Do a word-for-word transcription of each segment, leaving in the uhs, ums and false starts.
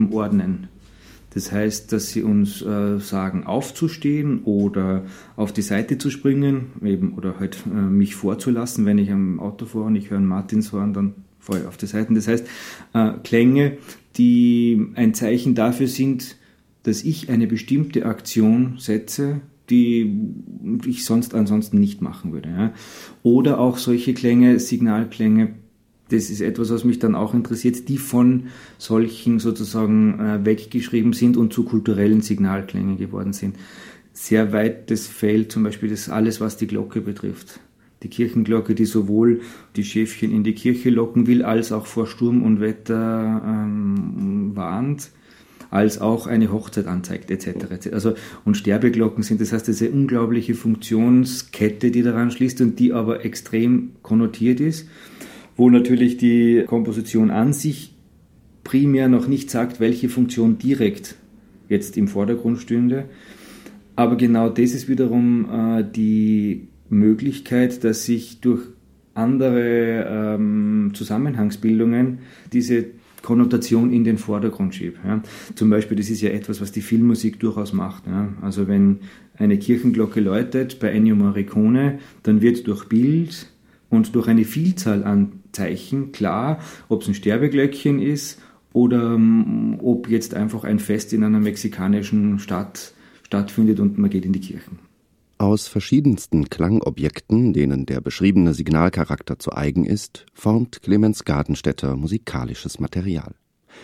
ordnen. Das heißt, dass sie uns äh, sagen, aufzustehen oder auf die Seite zu springen, eben, oder halt äh, mich vorzulassen, wenn ich am Auto fahre und ich höre einen Martinshorn, dann fahre ich auf die Seiten. Das heißt, äh, Klänge, die ein Zeichen dafür sind, dass ich eine bestimmte Aktion setze, die ich sonst ansonsten nicht machen würde. Ja. Oder auch solche Klänge, Signalklänge, das ist etwas, was mich dann auch interessiert, die von solchen sozusagen äh, weggeschrieben sind und zu kulturellen Signalklängen geworden sind. Sehr weites Feld, zum Beispiel das alles, was die Glocke betrifft. Die Kirchenglocke, die sowohl die Schäfchen in die Kirche locken will, als auch vor Sturm und Wetter ähm, warnt, als auch eine Hochzeit anzeigt, et cetera et cetera. Also, und Sterbeglocken sind, das heißt, diese unglaubliche Funktionskette, die daran schließt und die aber extrem konnotiert ist, wo natürlich die Komposition an sich primär noch nicht sagt, welche Funktion direkt jetzt im Vordergrund stünde. Aber genau das ist wiederum äh, die Möglichkeit, dass sich durch andere ähm, Zusammenhangsbildungen diese Konnotation in den Vordergrund schiebt. Ja. Zum Beispiel, das ist ja etwas, was die Filmmusik durchaus macht. Ja. Also wenn eine Kirchenglocke läutet bei Ennio Morricone, dann wird durch Bild und durch eine Vielzahl an Zeichen klar, ob es ein Sterbeglöckchen ist oder um, ob jetzt einfach ein Fest in einer mexikanischen Stadt stattfindet und man geht in die Kirchen. Aus verschiedensten Klangobjekten, denen der beschriebene Signalcharakter zu eigen ist, formt Clemens Gardenstädter musikalisches Material.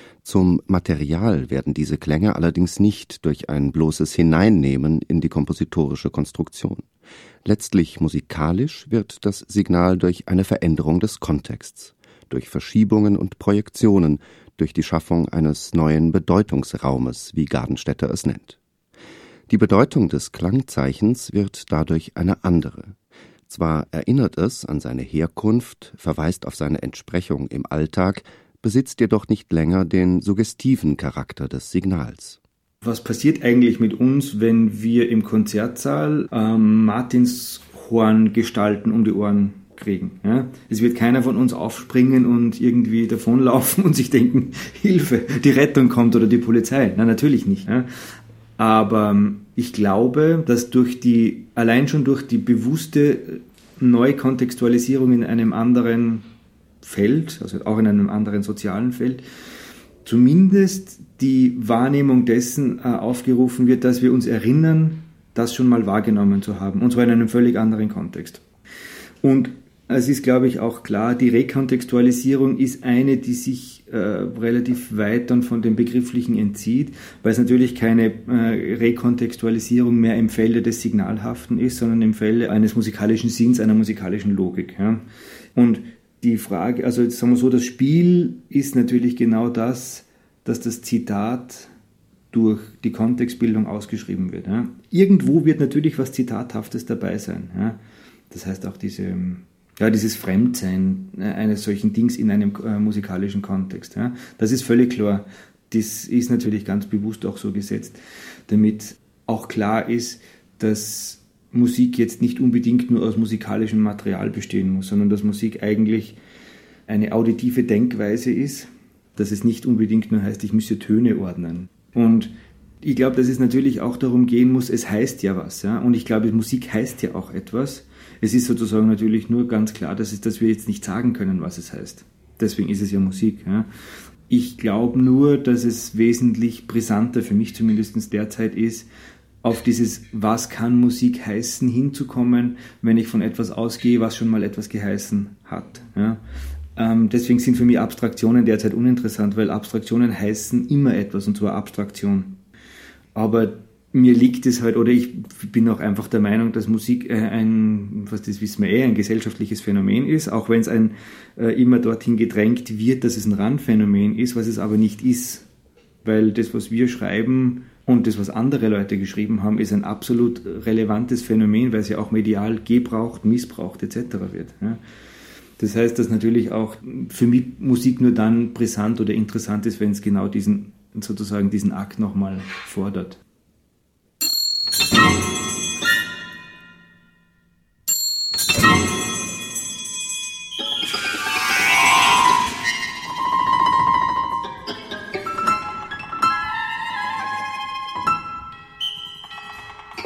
Zum Material werden diese Klänge allerdings nicht durch ein bloßes Hineinnehmen in die kompositorische Konstruktion. Letztlich musikalisch wird das Signal durch eine Veränderung des Kontexts, durch Verschiebungen und Projektionen, durch die Schaffung eines neuen Bedeutungsraumes, wie Gardenstädter es nennt. Die Bedeutung des Klangzeichens wird dadurch eine andere. Zwar erinnert es an seine Herkunft, verweist auf seine Entsprechung im Alltag, besitzt jedoch nicht länger den suggestiven Charakter des Signals. Was passiert eigentlich mit uns, wenn wir im Konzertsaal ähm, Martinshorn-Gestalten um die Ohren kriegen? Ja? Es wird keiner von uns aufspringen und irgendwie davonlaufen und sich denken, Hilfe, die Rettung kommt oder die Polizei. Nein, natürlich nicht. Ja? Aber ich glaube, dass durch die, allein schon durch die bewusste Neukontextualisierung in einem anderen Feld, also auch in einem anderen sozialen Feld, zumindest die Wahrnehmung dessen äh, aufgerufen wird, dass wir uns erinnern, das schon mal wahrgenommen zu haben, und zwar in einem völlig anderen Kontext. Und es ist, glaube ich, auch klar, die Rekontextualisierung ist eine, die sich äh, relativ weit dann von dem Begrifflichen entzieht, weil es natürlich keine äh, Rekontextualisierung mehr im Felde des Signalhaften ist, sondern im Felde eines musikalischen Sinns, einer musikalischen Logik. Ja. Und die Frage, also jetzt sagen wir so, das Spiel ist natürlich genau das, dass das Zitat durch die Kontextbildung ausgeschrieben wird. Ja. Irgendwo wird natürlich was Zitathaftes dabei sein. Ja. Das heißt auch diese... Ja, dieses Fremdsein eines solchen Dings in einem äh, musikalischen Kontext. Ja, das ist völlig klar. Das ist natürlich ganz bewusst auch so gesetzt, damit auch klar ist, dass Musik jetzt nicht unbedingt nur aus musikalischem Material bestehen muss, sondern dass Musik eigentlich eine auditive Denkweise ist, dass es nicht unbedingt nur heißt, ich müsse Töne ordnen. Und ich glaube, dass es natürlich auch darum gehen muss, es heißt ja was. Ja? Und ich glaube, Musik heißt ja auch etwas. Es ist sozusagen natürlich nur ganz klar, dass, es, dass wir jetzt nicht sagen können, was es heißt. Deswegen ist es ja Musik. Ja. Ich glaube nur, dass es wesentlich brisanter, für mich zumindest derzeit ist, auf dieses was kann Musik heißen hinzukommen, wenn ich von etwas ausgehe, was schon mal etwas geheißen hat. Ja. Ähm, deswegen sind für mich Abstraktionen derzeit uninteressant, weil Abstraktionen heißen immer etwas, und zwar Abstraktion. Aber mir liegt es halt, oder ich bin auch einfach der Meinung, dass Musik ein, was das wissen wir eh, ein gesellschaftliches Phänomen ist, auch wenn es ein äh, immer dorthin gedrängt wird, dass es ein Randphänomen ist, was es aber nicht ist. Weil das, was wir schreiben und das, was andere Leute geschrieben haben, ist ein absolut relevantes Phänomen, weil es ja auch medial gebraucht, missbraucht et cetera wird. Ja. Das heißt, dass natürlich auch für mich Musik nur dann brisant oder interessant ist, wenn es genau diesen, sozusagen diesen Akt nochmal fordert.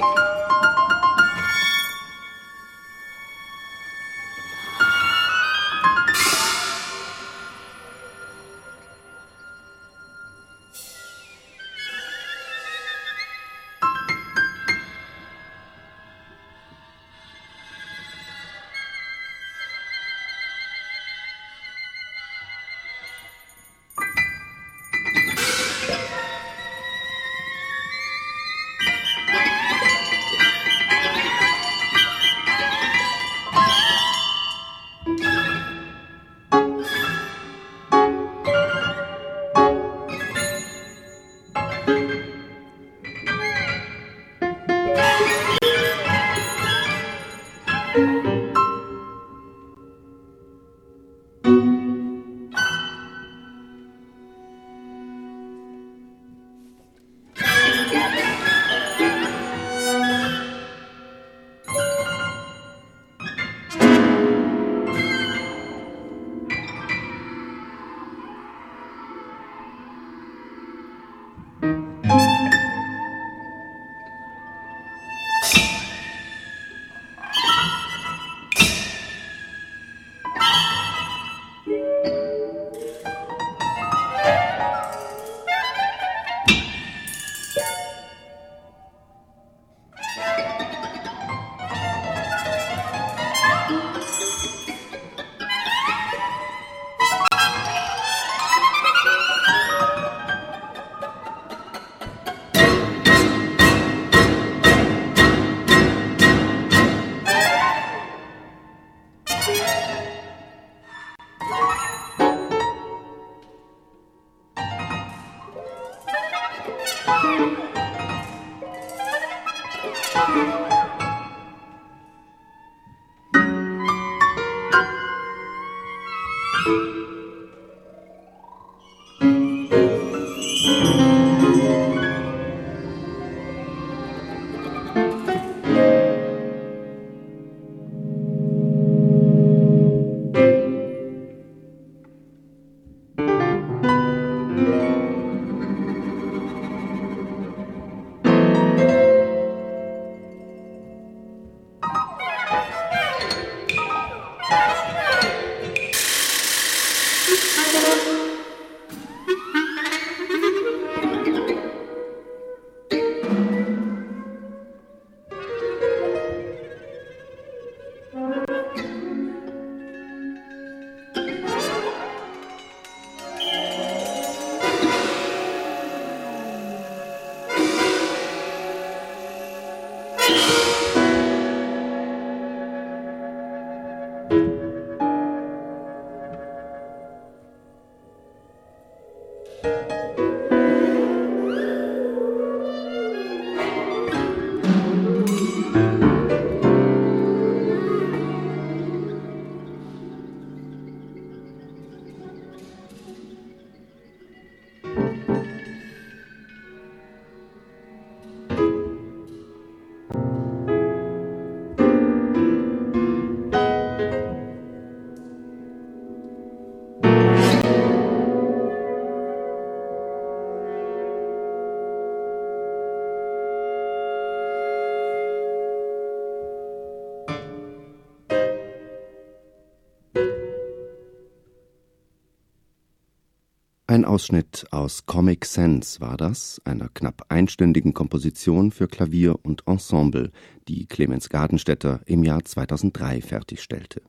Ein Ausschnitt aus Comic Sans war das, einer knapp einstündigen Komposition für Klavier und Ensemble, die Clemens Gardenstädter im Jahr zweitausenddrei fertigstellte.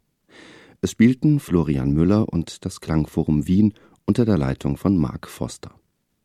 Es spielten Florian Müller und das Klangforum Wien unter der Leitung von Mark Foster.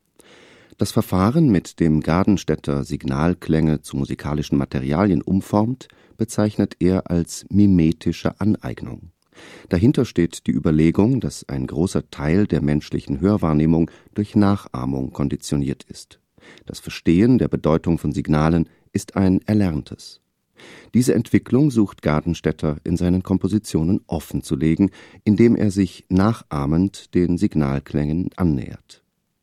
Das Verfahren, mit dem Gardenstädter Signalklänge zu musikalischen Materialien umformt, bezeichnet er als mimetische Aneignung. Dahinter steht die Überlegung, dass ein großer Teil der menschlichen Hörwahrnehmung durch Nachahmung konditioniert ist. Das Verstehen der Bedeutung von Signalen ist ein erlerntes. Diese Entwicklung sucht Gardenstädter in seinen Kompositionen offenzulegen, indem er sich nachahmend den Signalklängen annähert.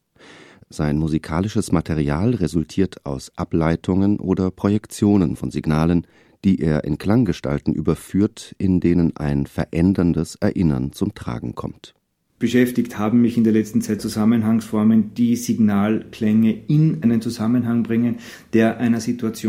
Sein musikalisches Material resultiert aus Ableitungen oder Projektionen von Signalen, die er in Klanggestalten überführt, in denen ein veränderndes Erinnern zum Tragen kommt. Beschäftigt haben mich in der letzten Zeit Zusammenhangsformen, die Signalklänge in einen Zusammenhang bringen, der einer Situation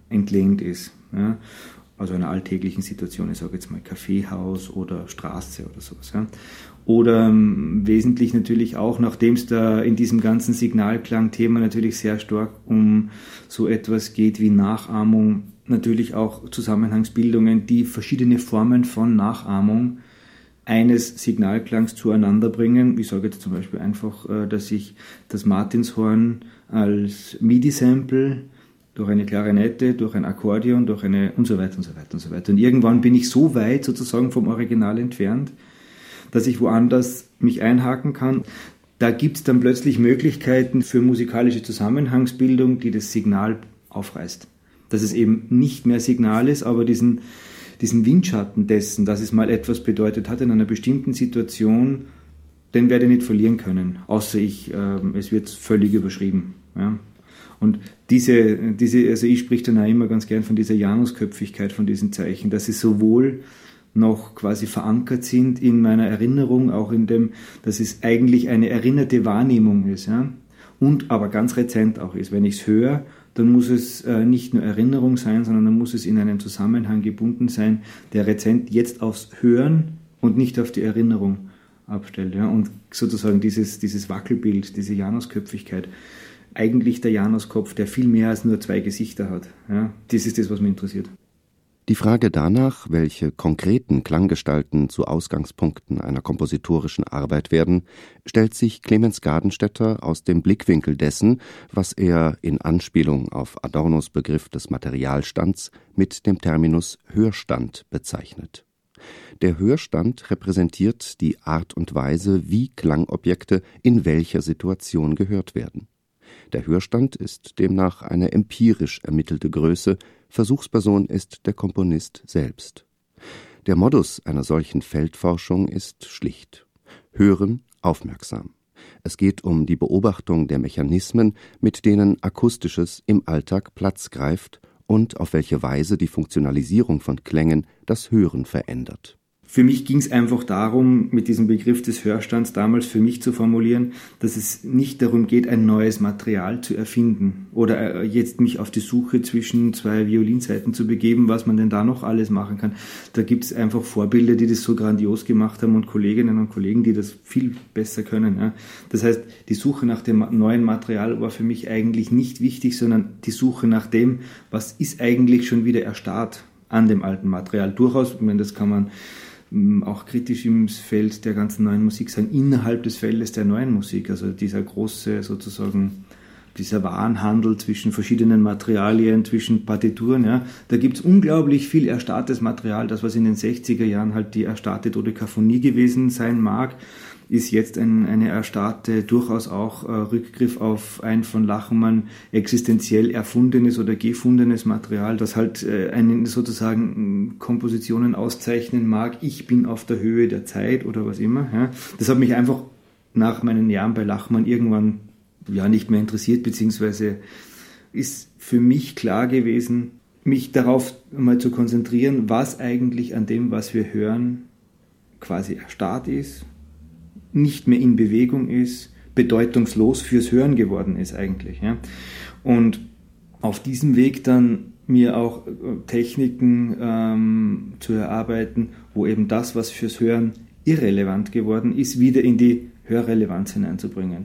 entlehnt ist. Ja? Also einer alltäglichen Situation, ich sage jetzt mal Kaffeehaus oder Straße oder sowas. Ja? Oder ähm, wesentlich natürlich auch, nachdem es da in diesem ganzen Signalklang-Thema natürlich sehr stark um so etwas geht wie Nachahmung, natürlich auch Zusammenhangsbildungen, die verschiedene Formen von Nachahmung eines Signalklangs zueinander bringen. Ich sage jetzt zum Beispiel einfach, dass ich das Martinshorn als MIDI-Sample durch eine Klarinette, durch ein Akkordeon, durch eine und so weiter und so weiter und so weiter. Und irgendwann bin ich so weit sozusagen vom Original entfernt, dass ich woanders mich einhaken kann. Da gibt es dann plötzlich Möglichkeiten für musikalische Zusammenhangsbildung, die das Signal aufreißt. Dass es eben nicht mehr Signal ist, aber diesen, diesen Windschatten dessen, dass es mal etwas bedeutet hat in einer bestimmten Situation, den werde ich nicht verlieren können, außer ich, äh, es wird völlig überschrieben. Ja. Und diese, diese, also ich spreche dann auch immer ganz gern von dieser Janusköpfigkeit von diesen Zeichen, dass sie sowohl noch quasi verankert sind in meiner Erinnerung, auch in dem, dass es eigentlich eine erinnerte Wahrnehmung ist, ja, und aber ganz rezent auch ist. Wenn ich es höre, dann muss es äh, nicht nur Erinnerung sein, sondern dann muss es in einem Zusammenhang gebunden sein, der rezent jetzt aufs Hören und nicht auf die Erinnerung abstellt. Ja? Und sozusagen dieses, dieses Wackelbild, diese Janusköpfigkeit, eigentlich der Januskopf, der viel mehr als nur zwei Gesichter hat. Ja? Das ist das, was mich interessiert. Die Frage danach, welche konkreten Klanggestalten zu Ausgangspunkten einer kompositorischen Arbeit werden, stellt sich Clemens Gardenstädter aus dem Blickwinkel dessen, was er in Anspielung auf Adornos Begriff des Materialstands mit dem Terminus Hörstand bezeichnet. Der Hörstand repräsentiert die Art und Weise, wie Klangobjekte in welcher Situation gehört werden. Der Hörstand ist demnach eine empirisch ermittelte Größe, Versuchsperson ist der Komponist selbst. Der Modus einer solchen Feldforschung ist schlicht: Hören, aufmerksam. Es geht um die Beobachtung der Mechanismen, mit denen Akustisches im Alltag Platz greift und auf welche Weise die Funktionalisierung von Klängen das Hören verändert. Für mich ging es einfach darum, mit diesem Begriff des Hörstands damals für mich zu formulieren, dass es nicht darum geht, ein neues Material zu erfinden oder jetzt mich auf die Suche zwischen zwei Violinseiten zu begeben, was man denn da noch alles machen kann. Da gibt es einfach Vorbilder, die das so grandios gemacht haben und Kolleginnen und Kollegen, die das viel besser können. Ja. Das heißt, die Suche nach dem neuen Material war für mich eigentlich nicht wichtig, sondern die Suche nach dem, was ist eigentlich schon wieder erstarrt an dem alten Material. Durchaus, ich meine, das kann man auch kritisch im Feld der ganzen neuen Musik sein, innerhalb des Feldes der neuen Musik, also dieser große sozusagen, dieser Warenhandel zwischen verschiedenen Materialien, zwischen Partituren, ja, da gibt es unglaublich viel erstarrtes Material, das was in den sechziger Jahren halt die erstarrte Dodekaphonie gewesen sein mag, ist jetzt ein, eine erstarrte, durchaus auch äh, Rückgriff auf ein von Lachenmann existenziell erfundenes oder gefundenes Material, das halt äh, einen sozusagen Kompositionen auszeichnen mag. Ich bin auf der Höhe der Zeit oder was immer. Ja. Das hat mich einfach nach meinen Jahren bei Lachmann irgendwann ja nicht mehr interessiert, beziehungsweise ist für mich klar gewesen, mich darauf mal zu konzentrieren, was eigentlich an dem, was wir hören, quasi erstarrt ist, nicht mehr in Bewegung ist, bedeutungslos fürs Hören geworden ist eigentlich. Ja. Und auf diesem Weg dann mir auch Techniken ähm, zu erarbeiten, wo eben das, was fürs Hören irrelevant geworden ist, wieder in die Hörrelevanz hineinzubringen.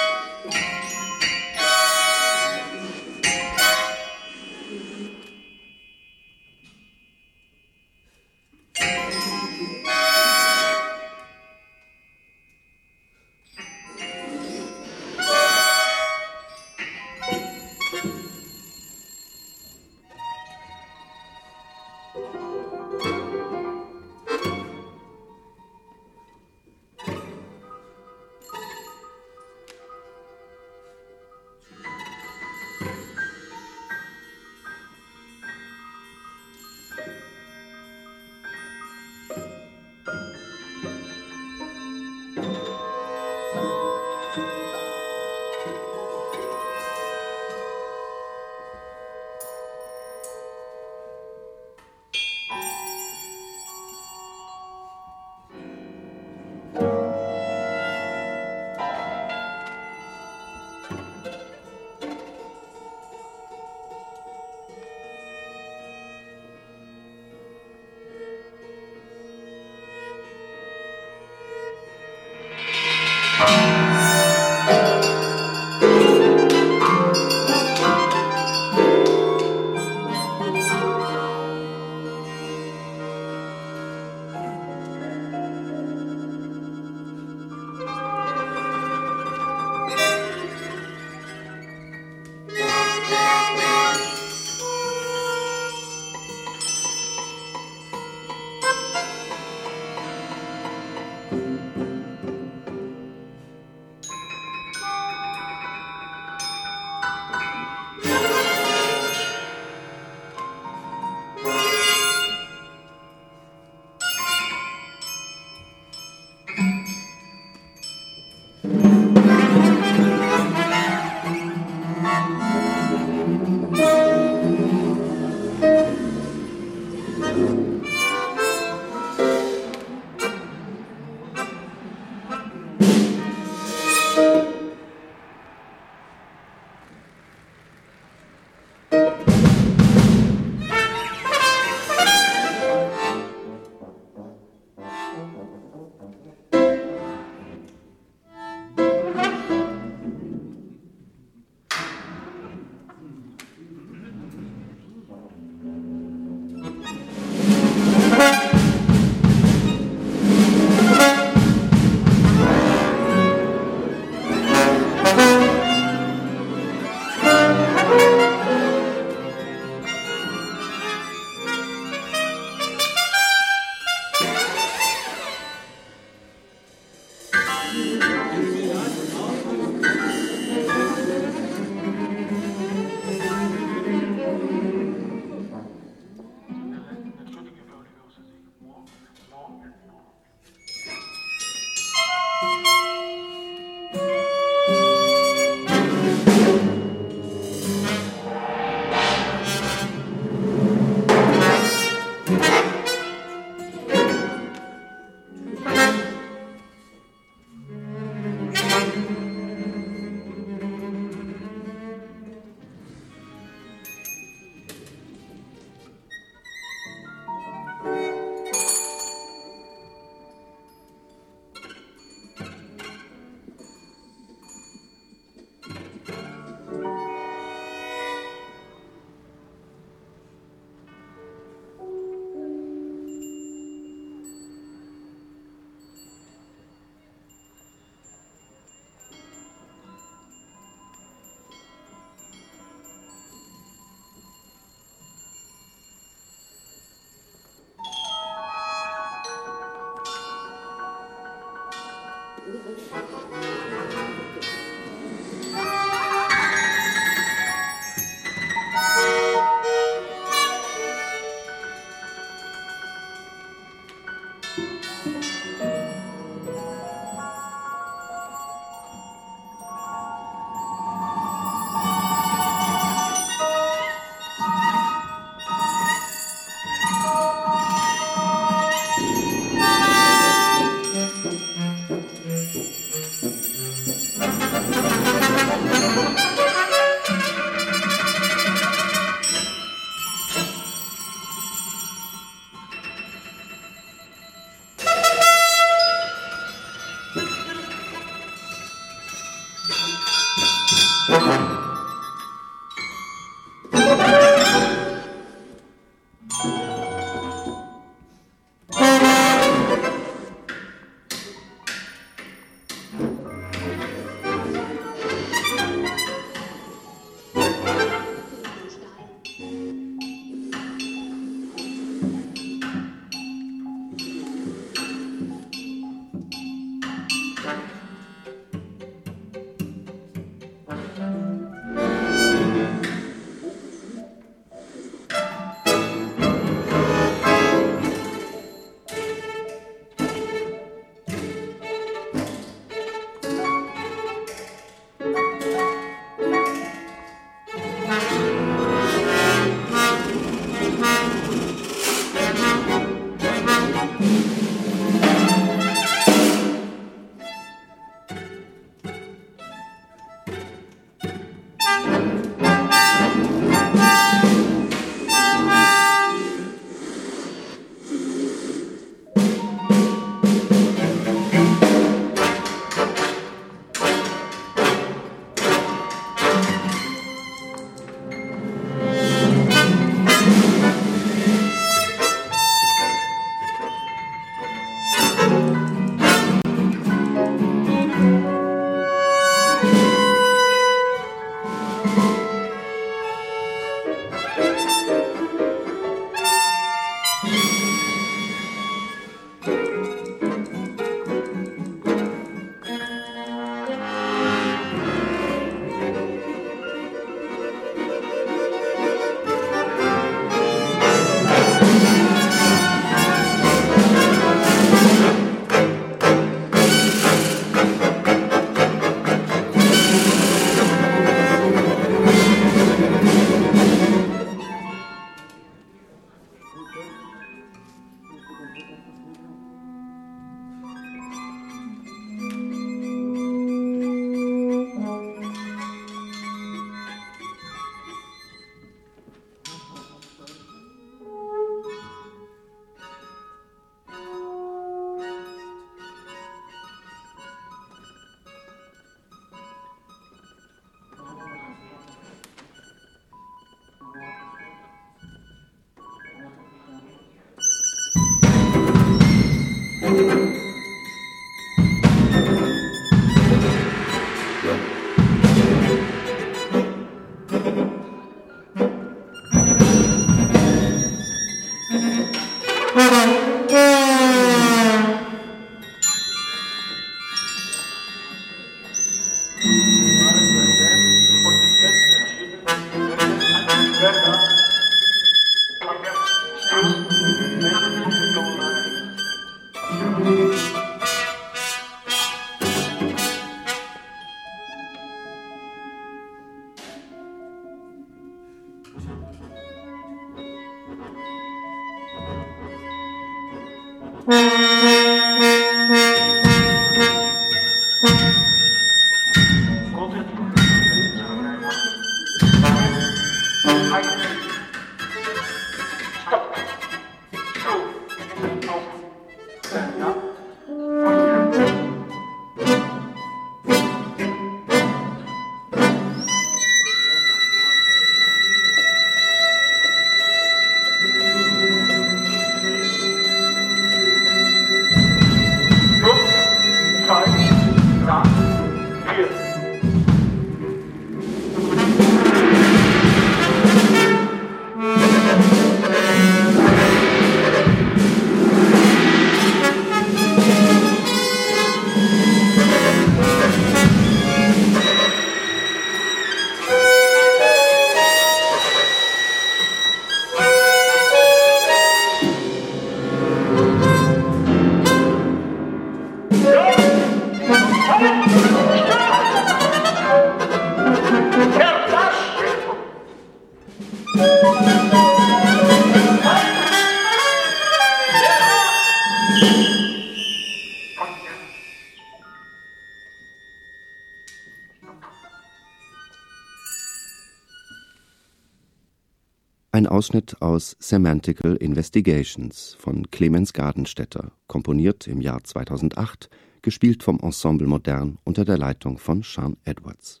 Ein Ausschnitt aus Semantical Investigations von Clemens Gardenstetter, komponiert im Jahr zweitausendacht, gespielt vom Ensemble Modern unter der Leitung von Sean Edwards.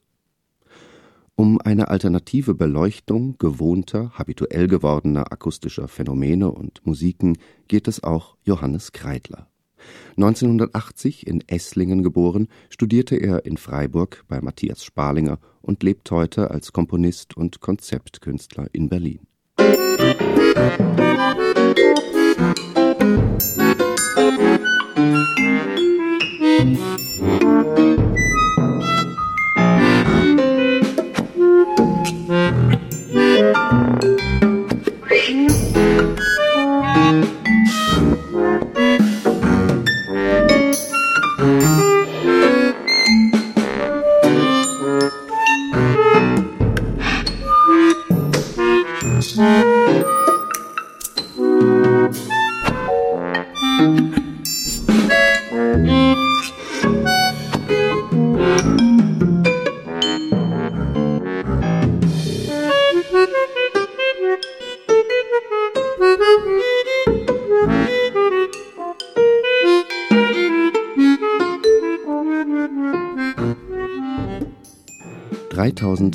Um eine alternative Beleuchtung gewohnter, habituell gewordener akustischer Phänomene und Musiken geht es auch Johannes Kreidler. neunzehnhundertachtzig in Esslingen geboren, studierte er in Freiburg bei Matthias Sparlinger und lebt heute als Komponist und Konzeptkünstler in Berlin.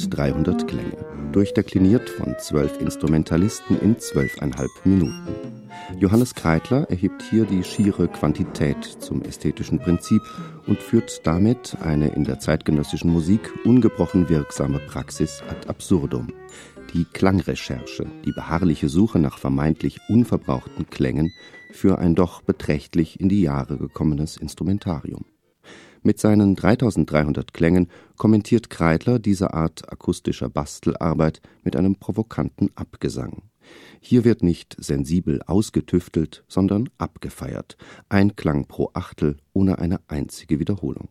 dreitausenddreihundert Klänge, durchdekliniert von zwölf Instrumentalisten in zwölfeinhalb Minuten. Johannes Kreidler erhebt hier die schiere Quantität zum ästhetischen Prinzip und führt damit eine in der zeitgenössischen Musik ungebrochen wirksame Praxis ad absurdum. Die Klangrecherche, die beharrliche Suche nach vermeintlich unverbrauchten Klängen für ein doch beträchtlich in die Jahre gekommenes Instrumentarium. Mit seinen dreitausenddreihundert Klängen kommentiert Kreidler diese Art akustischer Bastelarbeit mit einem provokanten Abgesang. Hier wird nicht sensibel ausgetüftelt, sondern abgefeiert. Ein Klang pro Achtel, ohne eine einzige Wiederholung.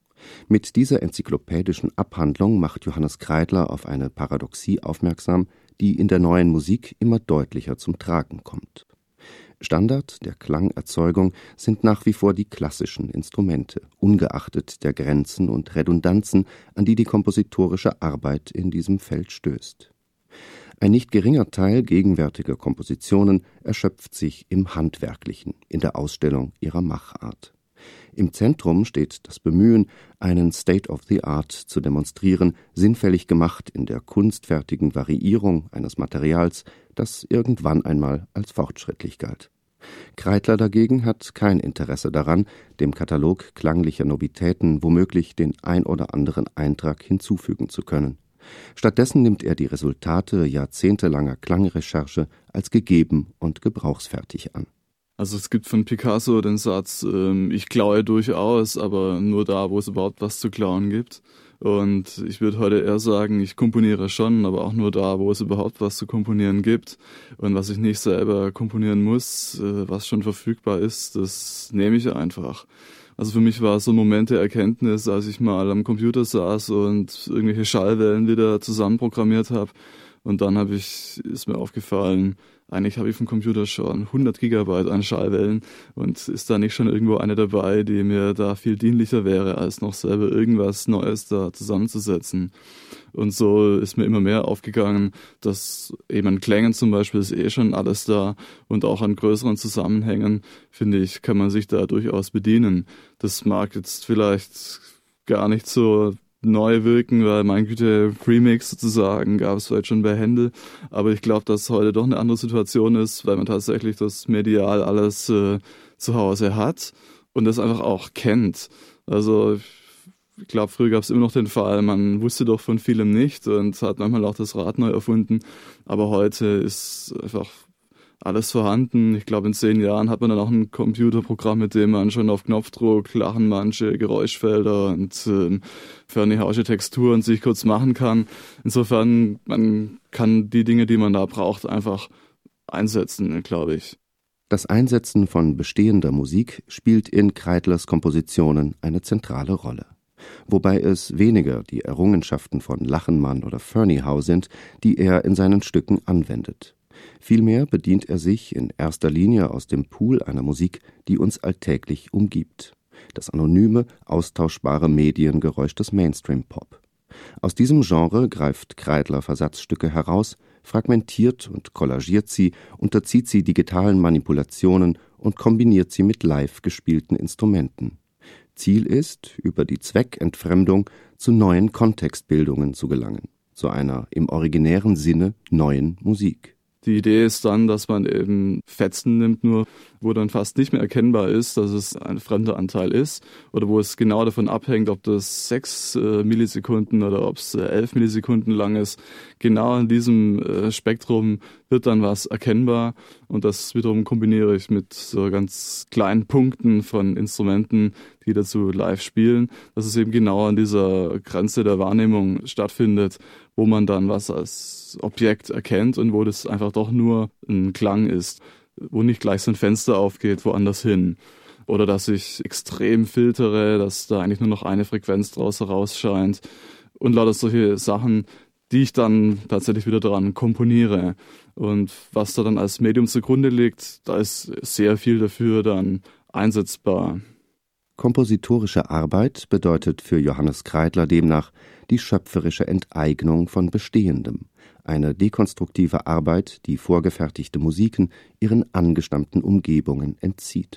Mit dieser enzyklopädischen Abhandlung macht Johannes Kreidler auf eine Paradoxie aufmerksam, die in der neuen Musik immer deutlicher zum Tragen kommt. Standard der Klangerzeugung sind nach wie vor die klassischen Instrumente, ungeachtet der Grenzen und Redundanzen, an die die kompositorische Arbeit in diesem Feld stößt. Ein nicht geringer Teil gegenwärtiger Kompositionen erschöpft sich im Handwerklichen, in der Ausstellung ihrer Machart. Im Zentrum steht das Bemühen, einen State of the Art zu demonstrieren, sinnfällig gemacht in der kunstfertigen Variierung eines Materials, das irgendwann einmal als fortschrittlich galt. Kreidler dagegen hat kein Interesse daran, dem Katalog klanglicher Novitäten womöglich den ein oder anderen Eintrag hinzufügen zu können. Stattdessen nimmt er die Resultate jahrzehntelanger Klangrecherche als gegeben und gebrauchsfertig an. Also es gibt von Picasso den Satz, ähm, ich klaue durchaus, aber nur da, wo es überhaupt was zu klauen gibt. Und ich würde heute eher sagen, ich komponiere schon, aber auch nur da, wo es überhaupt was zu komponieren gibt. Und was ich nicht selber komponieren muss, äh, was schon verfügbar ist, das nehme ich einfach. Also für mich war es so ein Moment der Erkenntnis, als ich mal am Computer saß und irgendwelche Schallwellen wieder zusammenprogrammiert habe. Und dann habe ich, ist mir aufgefallen, eigentlich habe ich vom Computer schon hundert Gigabyte an Schallwellen und ist da nicht schon irgendwo eine dabei, die mir da viel dienlicher wäre, als noch selber irgendwas Neues da zusammenzusetzen. Und so ist mir immer mehr aufgegangen, dass eben an Klängen zum Beispiel ist eh schon alles da und auch an größeren Zusammenhängen, finde ich, kann man sich da durchaus bedienen. Das mag jetzt vielleicht gar nicht so neu wirken, weil mein Güte, Remix sozusagen gab es vielleicht schon bei Händel, aber ich glaube, dass heute doch eine andere Situation ist, weil man tatsächlich das medial alles äh, zu Hause hat und das einfach auch kennt. Also ich glaube, früher gab es immer noch den Fall, man wusste doch von vielem nicht und hat manchmal auch das Rad neu erfunden, aber heute ist einfach alles vorhanden. Ich glaube, in zehn Jahren hat man dann auch ein Computerprogramm, mit dem man schon auf Knopfdruck lachen manche Geräuschfelder und äh, förnihausche Texturen sich kurz machen kann. Insofern, man kann die Dinge, die man da braucht, einfach einsetzen, glaube ich. Das Einsetzen von bestehender Musik spielt in Kreidlers Kompositionen eine zentrale Rolle. Wobei es weniger die Errungenschaften von Lachenmann oder Ferneyhough sind, die er in seinen Stücken anwendet. Vielmehr bedient er sich in erster Linie aus dem Pool einer Musik, die uns alltäglich umgibt. Das anonyme, austauschbare Mediengeräusch des Mainstream-Pop. Aus diesem Genre greift Kreidler Versatzstücke heraus, fragmentiert und collagiert sie, unterzieht sie digitalen Manipulationen und kombiniert sie mit live gespielten Instrumenten. Ziel ist, über die Zweckentfremdung zu neuen Kontextbildungen zu gelangen, zu einer im originären Sinne neuen Musik. Die Idee ist dann, dass man eben Fetzen nimmt, nur wo dann fast nicht mehr erkennbar ist, dass es ein fremder Anteil ist oder wo es genau davon abhängt, ob das sechs äh, Millisekunden oder ob es äh, elf Millisekunden lang ist. Genau in diesem äh, Spektrum wird dann was erkennbar und das wiederum kombiniere ich mit so ganz kleinen Punkten von Instrumenten, die dazu live spielen, dass es eben genau an dieser Grenze der Wahrnehmung stattfindet, wo man dann was als Objekt erkennt und wo das einfach doch nur ein Klang ist, wo nicht gleich so ein Fenster aufgeht, woanders hin. Oder dass ich extrem filtere, dass da eigentlich nur noch eine Frequenz draus herausscheint und lauter solche Sachen, die ich dann tatsächlich wieder dran komponiere. Und was da dann als Medium zugrunde liegt, da ist sehr viel dafür dann einsetzbar. Kompositorische Arbeit bedeutet für Johannes Kreidler demnach die schöpferische Enteignung von Bestehendem, eine dekonstruktive Arbeit, die vorgefertigte Musiken ihren angestammten Umgebungen entzieht.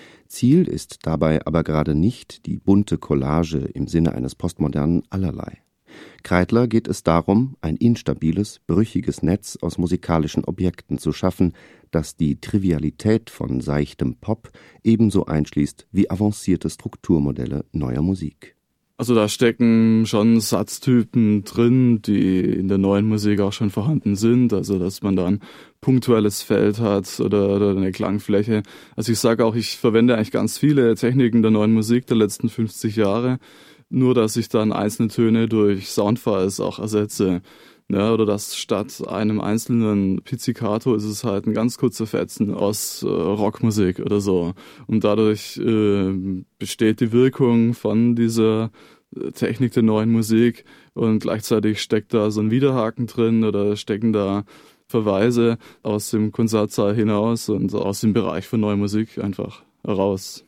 Ziel ist dabei aber gerade nicht die bunte Collage im Sinne eines postmodernen Allerlei. Kreidler geht es darum, ein instabiles, brüchiges Netz aus musikalischen Objekten zu schaffen, das die Trivialität von seichtem Pop ebenso einschließt wie avancierte Strukturmodelle neuer Musik. Also da stecken schon Satztypen drin, die in der neuen Musik auch schon vorhanden sind, also dass man da ein punktuelles Feld hat oder, oder eine Klangfläche. Also ich sage auch, ich verwende eigentlich ganz viele Techniken der neuen Musik der letzten fünfzig Jahre, nur dass ich dann einzelne Töne durch Soundfiles auch ersetze. Ja, oder dass statt einem einzelnen Pizzicato ist es halt ein ganz kurzer Fetzen aus äh, Rockmusik oder so. Und dadurch äh, besteht die Wirkung von dieser Technik der neuen Musik und gleichzeitig steckt da so ein Widerhaken drin oder stecken da Verweise aus dem Konzertsaal hinaus und aus dem Bereich von neuer Musik einfach heraus.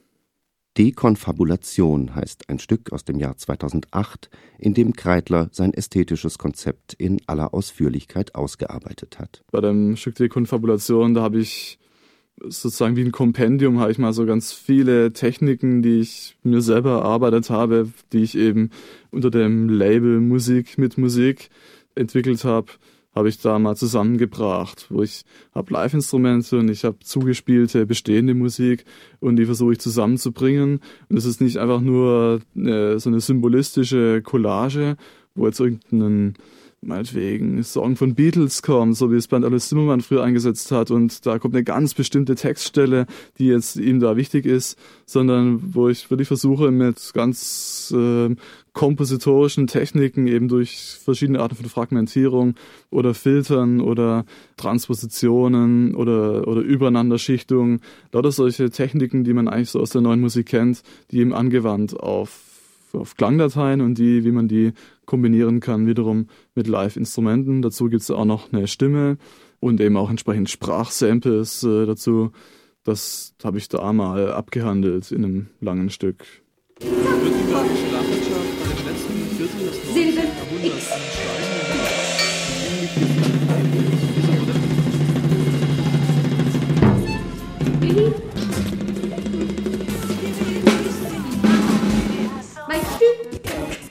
Dekonfabulation heißt ein Stück aus dem Jahr zweitausendacht, in dem Kreidler sein ästhetisches Konzept in aller Ausführlichkeit ausgearbeitet hat. Bei dem Stück Dekonfabulation, da habe ich sozusagen wie ein Kompendium, habe ich mal so ganz viele Techniken, die ich mir selber erarbeitet habe, die ich eben unter dem Label Musik mit Musik entwickelt habe, habe ich da mal zusammengebracht, wo ich habe Live-Instrumente und ich habe zugespielte, bestehende Musik und die versuche ich zusammenzubringen. Und es ist nicht einfach nur eine, so eine symbolistische Collage, wo jetzt irgendein, meinetwegen, Song von Beatles kommt, so wie es Bernd Alois Zimmermann früher eingesetzt hat und da kommt eine ganz bestimmte Textstelle, die jetzt ihm da wichtig ist, sondern wo ich wirklich versuche, mit ganz äh, kompositorischen Techniken eben durch verschiedene Arten von Fragmentierung oder Filtern oder Transpositionen oder, oder Übereinanderschichtung, lauter solche Techniken, die man eigentlich so aus der neuen Musik kennt, die eben angewandt auf auf Klangdateien und die, wie man die kombinieren kann, wiederum mit Live-Instrumenten. Dazu gibt es auch noch eine Stimme und eben auch entsprechend Sprachsamples äh, dazu. Das habe ich da mal abgehandelt in einem langen Stück. Silbe X. Willi? Meinst du?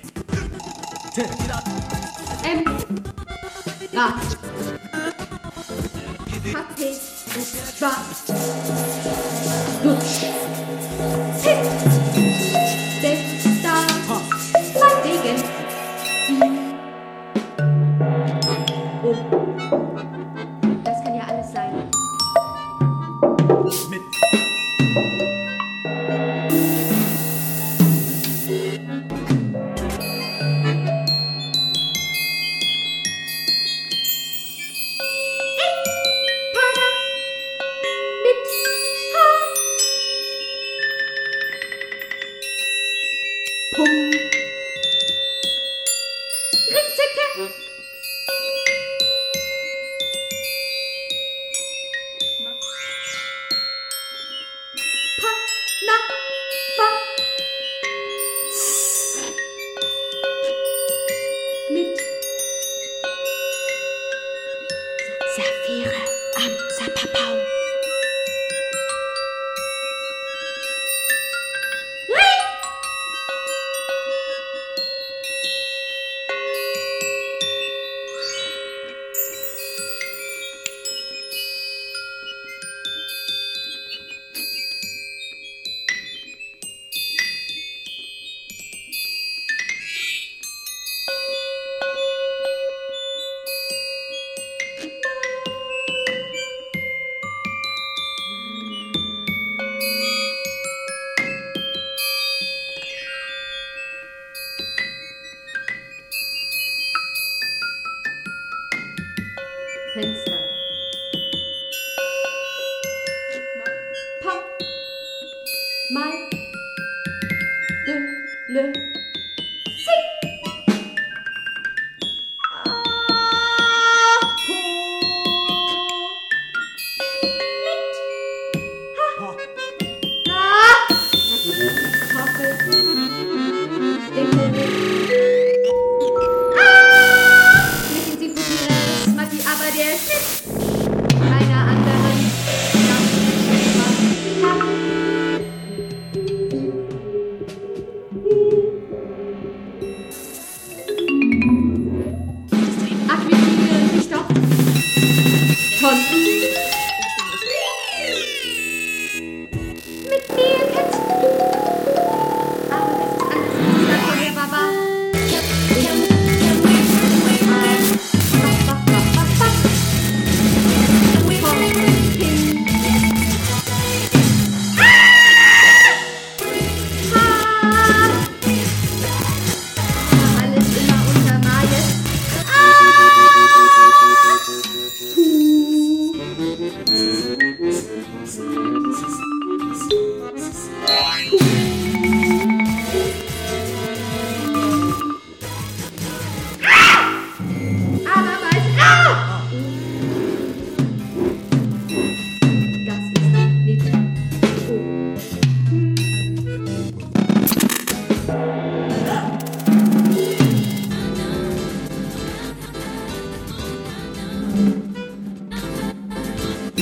M. Rad. Kaffee ist schwarz. Lutsch. Tipp. Delta. Meinetwegen. Oh. Das kann ja alles sein. Mit. Fenster. Pa. Mal. De. Le. Si. Ah. Po. Mit. Ha. Da. Tafel. Deckel. Der Schnitt einer anderen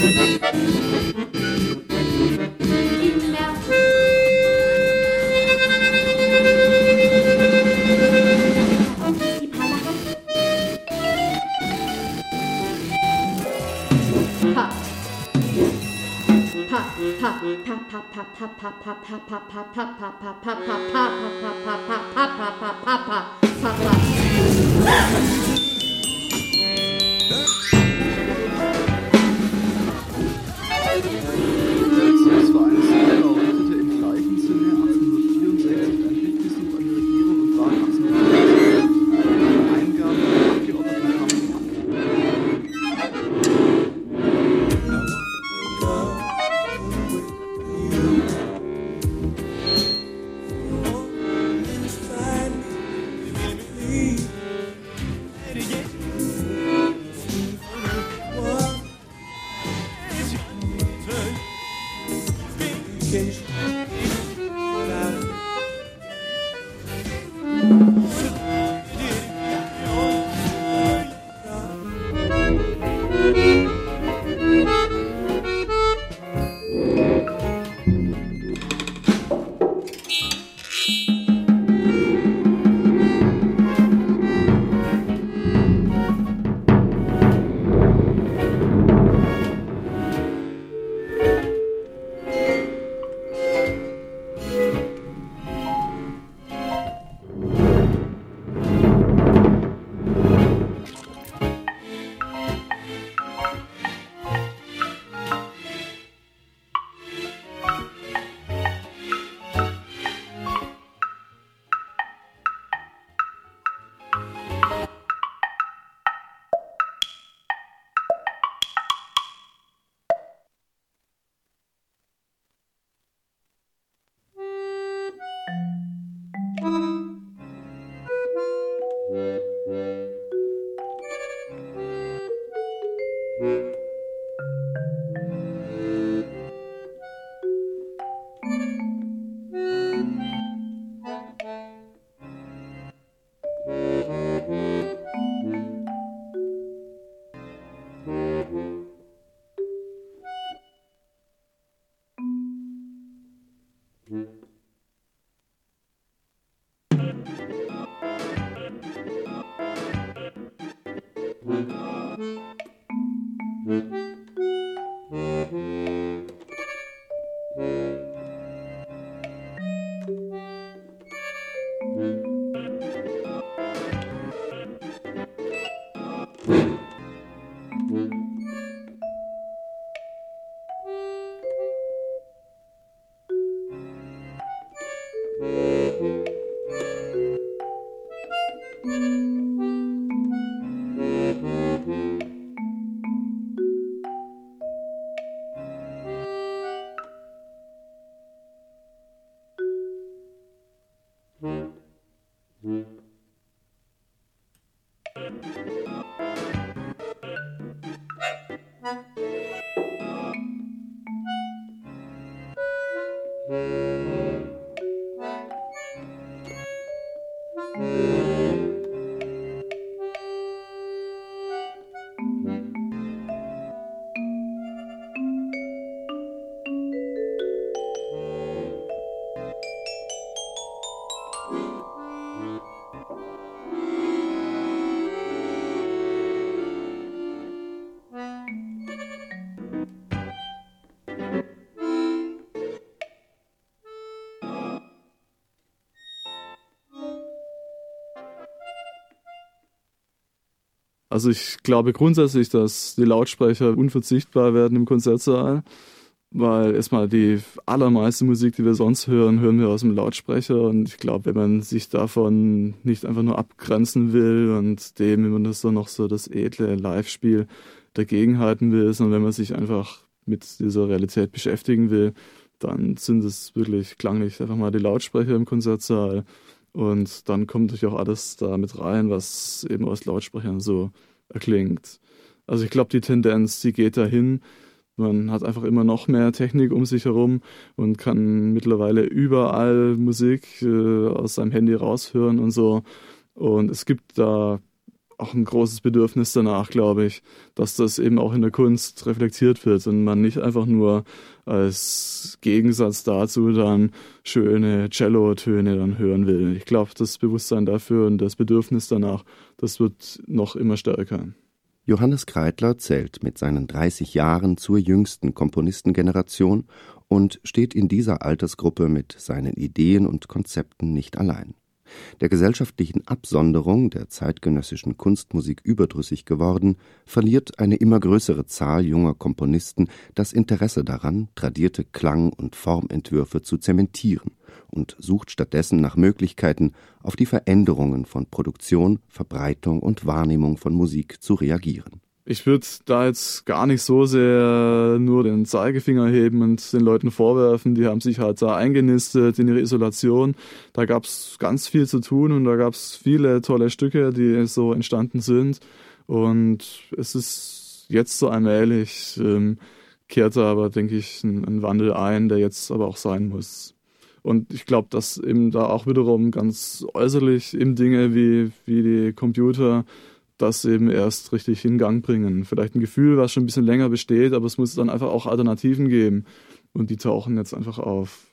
Also ich glaube grundsätzlich, dass die Lautsprecher unverzichtbar werden im Konzertsaal, weil erstmal die allermeiste Musik, die wir sonst hören, hören wir aus dem Lautsprecher, und ich glaube, wenn man sich davon nicht einfach nur abgrenzen will und dem, wenn man das so noch so das edle Live-Spiel dagegenhalten will, sondern wenn man sich einfach mit dieser Realität beschäftigen will, dann sind es wirklich klanglich einfach mal die Lautsprecher im Konzertsaal. Und dann kommt natürlich auch alles da mit rein, was eben aus Lautsprechern so erklingt. Also ich glaube, die Tendenz, die geht dahin. Man hat einfach immer noch mehr Technik um sich herum und kann mittlerweile überall Musik äh, aus seinem Handy raushören und so. Und es gibt da auch ein großes Bedürfnis danach, glaube ich, dass das eben auch in der Kunst reflektiert wird und man nicht einfach nur als Gegensatz dazu dann schöne Cello-Töne dann hören will. Ich glaube, das Bewusstsein dafür und das Bedürfnis danach, das wird noch immer stärker. Johannes Kreidler zählt mit seinen dreißig Jahren zur jüngsten Komponistengeneration und steht in dieser Altersgruppe mit seinen Ideen und Konzepten nicht allein. Der gesellschaftlichen Absonderung der zeitgenössischen Kunstmusik überdrüssig geworden, verliert eine immer größere Zahl junger Komponisten das Interesse daran, tradierte Klang- und Formentwürfe zu zementieren und sucht stattdessen nach Möglichkeiten, auf die Veränderungen von Produktion, Verbreitung und Wahrnehmung von Musik zu reagieren. Ich würde da jetzt gar nicht so sehr nur den Zeigefinger heben und den Leuten vorwerfen, die haben sich halt da eingenistet in ihre Isolation. Da gab es ganz viel zu tun und da gab es viele tolle Stücke, die so entstanden sind. Und es ist jetzt so allmählich, ähm, kehrt da aber, denke ich, ein, ein Wandel ein, der jetzt aber auch sein muss. Und ich glaube, dass eben da auch wiederum ganz äußerlich eben Dinge wie, wie die Computer das eben erst richtig in Gang bringen. Vielleicht ein Gefühl, was schon ein bisschen länger besteht, aber es muss dann einfach auch Alternativen geben. Und die tauchen jetzt einfach auf.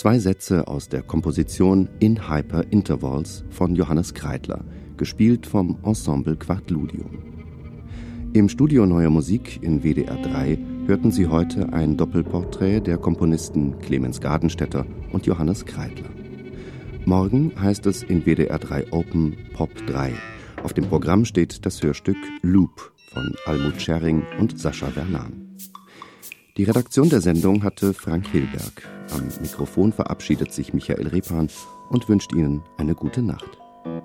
Zwei Sätze aus der Komposition In Hyper Intervals von Johannes Kreidler, gespielt vom Ensemble Quartludium. Im Studio Neue Musik in W D R drei hörten Sie heute ein Doppelporträt der Komponisten Clemens Gardenstädter und Johannes Kreidler. Morgen heißt es in W D R drei Open Pop drei. Auf dem Programm steht das Hörstück Loop von Almut Schering und Sascha Vernam. Die Redaktion der Sendung hatte Frank Hilberg. Am Mikrofon verabschiedet sich Michael Repan und wünscht Ihnen eine gute Nacht.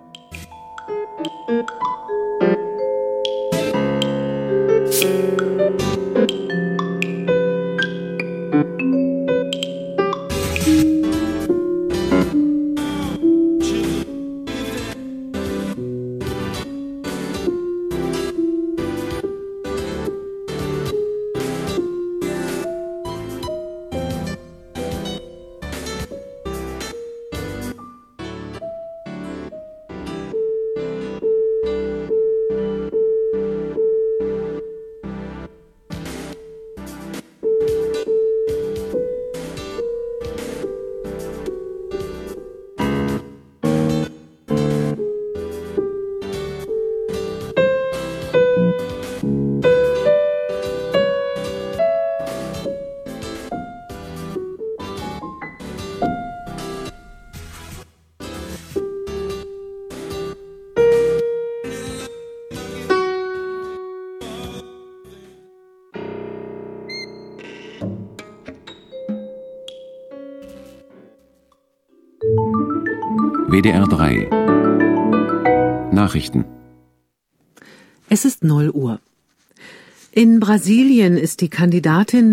W D R drei Nachrichten. Es ist null Uhr. In Brasilien ist die Kandidatin